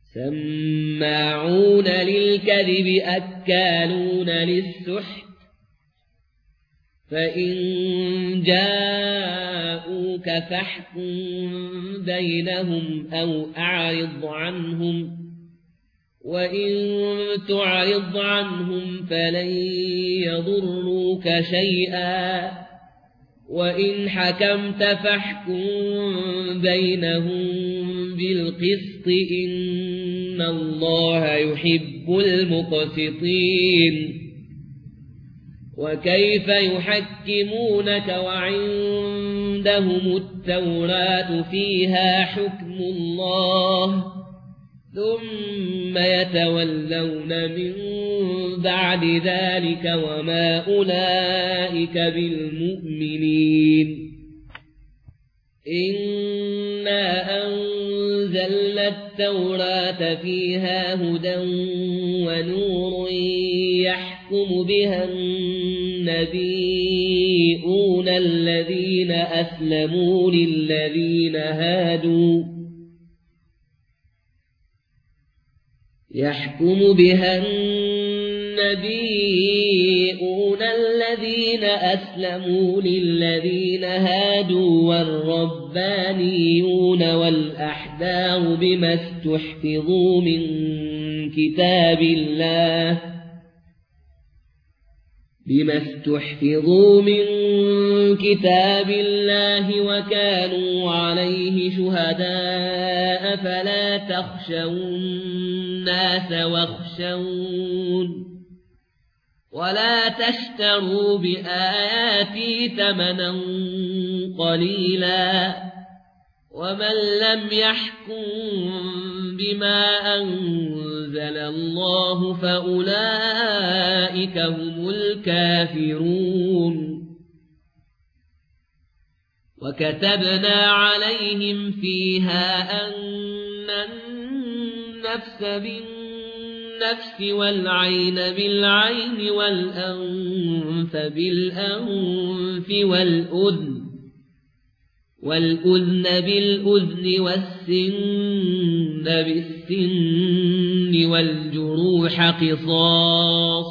سماعون للكذب أكالون للسحت فإن جاءوك فاحكم بينهم أو أعرض عنهم وإن تعرض عنهم فلن يضروك شيئا وإن حكمت فاحكم بينهم بالقسط إن الله يحب المقسطين وكيف يحكمونك وعندهم التوراة فيها حكم الله ثم يتولون من بعد ذلك وما أولئك بالمؤمنين إنا أنزلنا التوراة فيها هدى ونور يحكم بها النبيون الذين أسلموا للذين هادوا يحكم بها النبيون الذين أسلموا للذين هادوا والربانيون والأحبار بما استحفظوا من كتاب الله وكانوا عليه شهداء فلا تخشوا الناس واخشون ولا تشتروا بآياتي ثمنا قليلا ومن لم يحكم بما أنزل الله فأولئك هم الكافرون وكتبنا عليهم فيها أن النفس بالنفس والعين بالعين والأنف بالأنف والأذن بالأذن والسن بالسن والجروح قصاص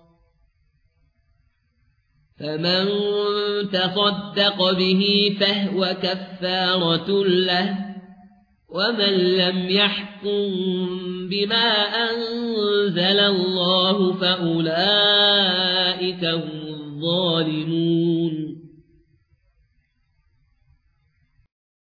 فمن تصدق به فهو كفارة له ومن لم يحكم بما أنزل الله فأولئك هم الظالمون